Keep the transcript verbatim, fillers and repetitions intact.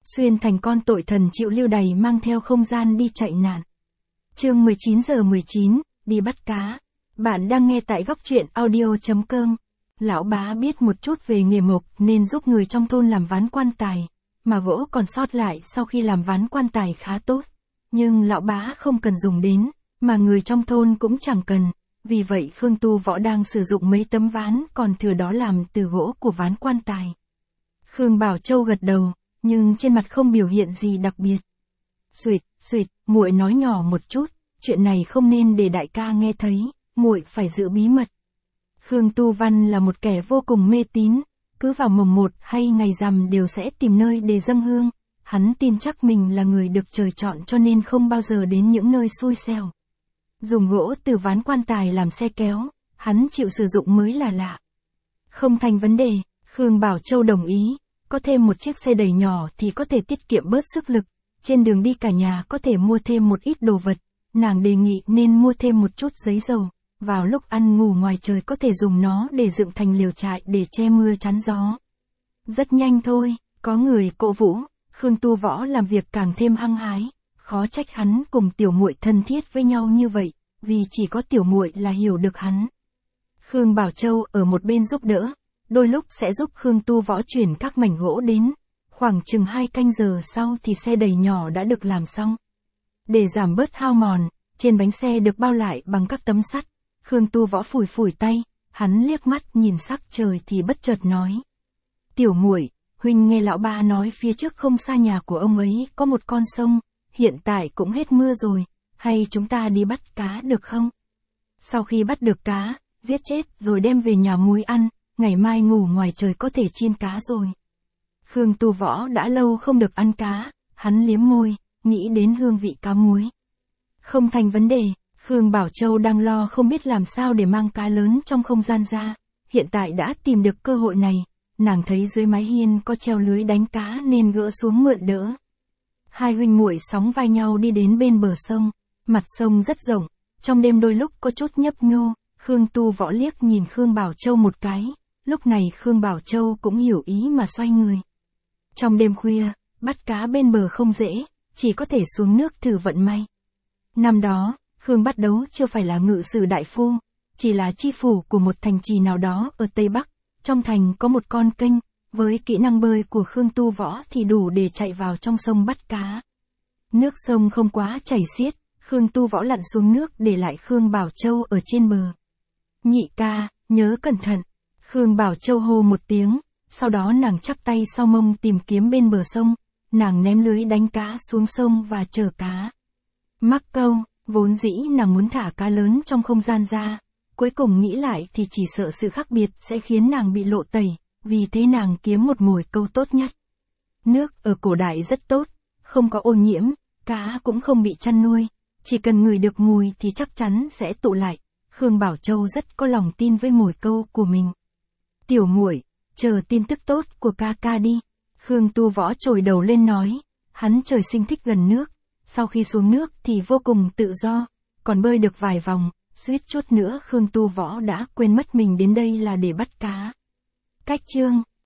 xuyên thành con tội thần chịu lưu đày mang theo không gian đi chạy nạn. Chương mười chín giờ mười chín, đi bắt cá. Bạn đang nghe tại góc truyện audio chấm com. Lão bá biết một chút về nghề mộc nên giúp người trong thôn làm ván quan tài, mà gỗ còn sót lại sau khi làm ván quan tài khá tốt. Nhưng lão bá không cần dùng đến, mà người trong thôn cũng chẳng cần, vì vậy Khương Tu Võ đang sử dụng mấy tấm ván còn thừa đó làm từ gỗ của ván quan tài. Khương Bảo Châu gật đầu, nhưng trên mặt không biểu hiện gì đặc biệt. Xuỵt, xuỵt, muội nói nhỏ một chút, chuyện này không nên để đại ca nghe thấy, muội phải giữ bí mật. Khương Tu Văn là một kẻ vô cùng mê tín, cứ vào mồng một hay ngày rằm đều sẽ tìm nơi để dâng hương. Hắn tin chắc mình là người được trời chọn cho nên không bao giờ đến những nơi xui xẻo. Dùng gỗ từ ván quan tài làm xe kéo, hắn chịu sử dụng mới là lạ. Không thành vấn đề, Khương Bảo Châu đồng ý, có thêm một chiếc xe đẩy nhỏ thì có thể tiết kiệm bớt sức lực, trên đường đi cả nhà có thể mua thêm một ít đồ vật, nàng đề nghị nên mua thêm một chút giấy dầu, vào lúc ăn ngủ ngoài trời có thể dùng nó để dựng thành liều trại để che mưa chắn gió. Rất nhanh thôi, có người cổ vũ, Khương Tu Võ làm việc càng thêm hăng hái, khó trách hắn cùng tiểu muội thân thiết với nhau như vậy, vì chỉ có tiểu muội là hiểu được hắn. Khương Bảo Châu ở một bên giúp đỡ, đôi lúc sẽ giúp Khương Tu Võ chuyển các mảnh gỗ đến, khoảng chừng hai canh giờ sau thì xe đẩy nhỏ đã được làm xong. Để giảm bớt hao mòn, trên bánh xe được bao lại bằng các tấm sắt. Khương Tu Võ phủi phủi tay, hắn liếc mắt nhìn sắc trời thì bất chợt nói: "Tiểu muội, huynh nghe lão ba nói phía trước không xa nhà của ông ấy có một con sông, hiện tại cũng hết mưa rồi, hay chúng ta đi bắt cá được không? Sau khi bắt được cá, giết chết rồi đem về nhà muối ăn, ngày mai ngủ ngoài trời có thể chiên cá rồi." Khương Tu Võ đã lâu không được ăn cá, hắn liếm môi, nghĩ đến hương vị cá muối. Không thành vấn đề. Khương Bảo Châu đang lo không biết làm sao để mang cá lớn trong không gian ra, hiện tại đã tìm được cơ hội này, nàng thấy dưới mái hiên có treo lưới đánh cá nên gỡ xuống mượn đỡ. Hai huynh muội sóng vai nhau đi đến bên bờ sông, mặt sông rất rộng, trong đêm đôi lúc có chút nhấp nhô, Khương Tu Võ liếc nhìn Khương Bảo Châu một cái, lúc này Khương Bảo Châu cũng hiểu ý mà xoay người. Trong đêm khuya, bắt cá bên bờ không dễ, chỉ có thể xuống nước thử vận may. Năm đó, Khương Bát Đấu chưa phải là ngự sử đại phu, chỉ là chi phủ của một thành trì nào đó ở Tây Bắc, trong thành có một con kênh, với kỹ năng bơi của Khương Tu Võ thì đủ để chạy vào trong sông bắt cá. Nước sông không quá chảy xiết, Khương Tu Võ lặn xuống nước để lại Khương Bảo Châu ở trên bờ. "Nhị ca, nhớ cẩn thận." Khương Bảo Châu hô một tiếng, sau đó nàng chắp tay sau mông tìm kiếm bên bờ sông, nàng ném lưới đánh cá xuống sông và chờ cá. Mắc câu. Vốn dĩ nàng muốn thả cá lớn trong không gian ra, cuối cùng nghĩ lại thì chỉ sợ sự khác biệt sẽ khiến nàng bị lộ tẩy, vì thế nàng kiếm một mồi câu tốt nhất. Nước ở cổ đại rất tốt, không có ô nhiễm, cá cũng không bị chăn nuôi, chỉ cần ngửi được mùi thì chắc chắn sẽ tụ lại. Khương Bảo Châu rất có lòng tin với mồi câu của mình. "Tiểu muội, chờ tin tức tốt của ca ca đi." Khương Tu Võ trồi đầu lên nói, hắn trời sinh thích gần nước. Sau khi xuống nước thì vô cùng tự do, còn bơi được vài vòng, suýt chút nữa Khương Tu Võ đã quên mất mình đến đây là để bắt cá. Cách chương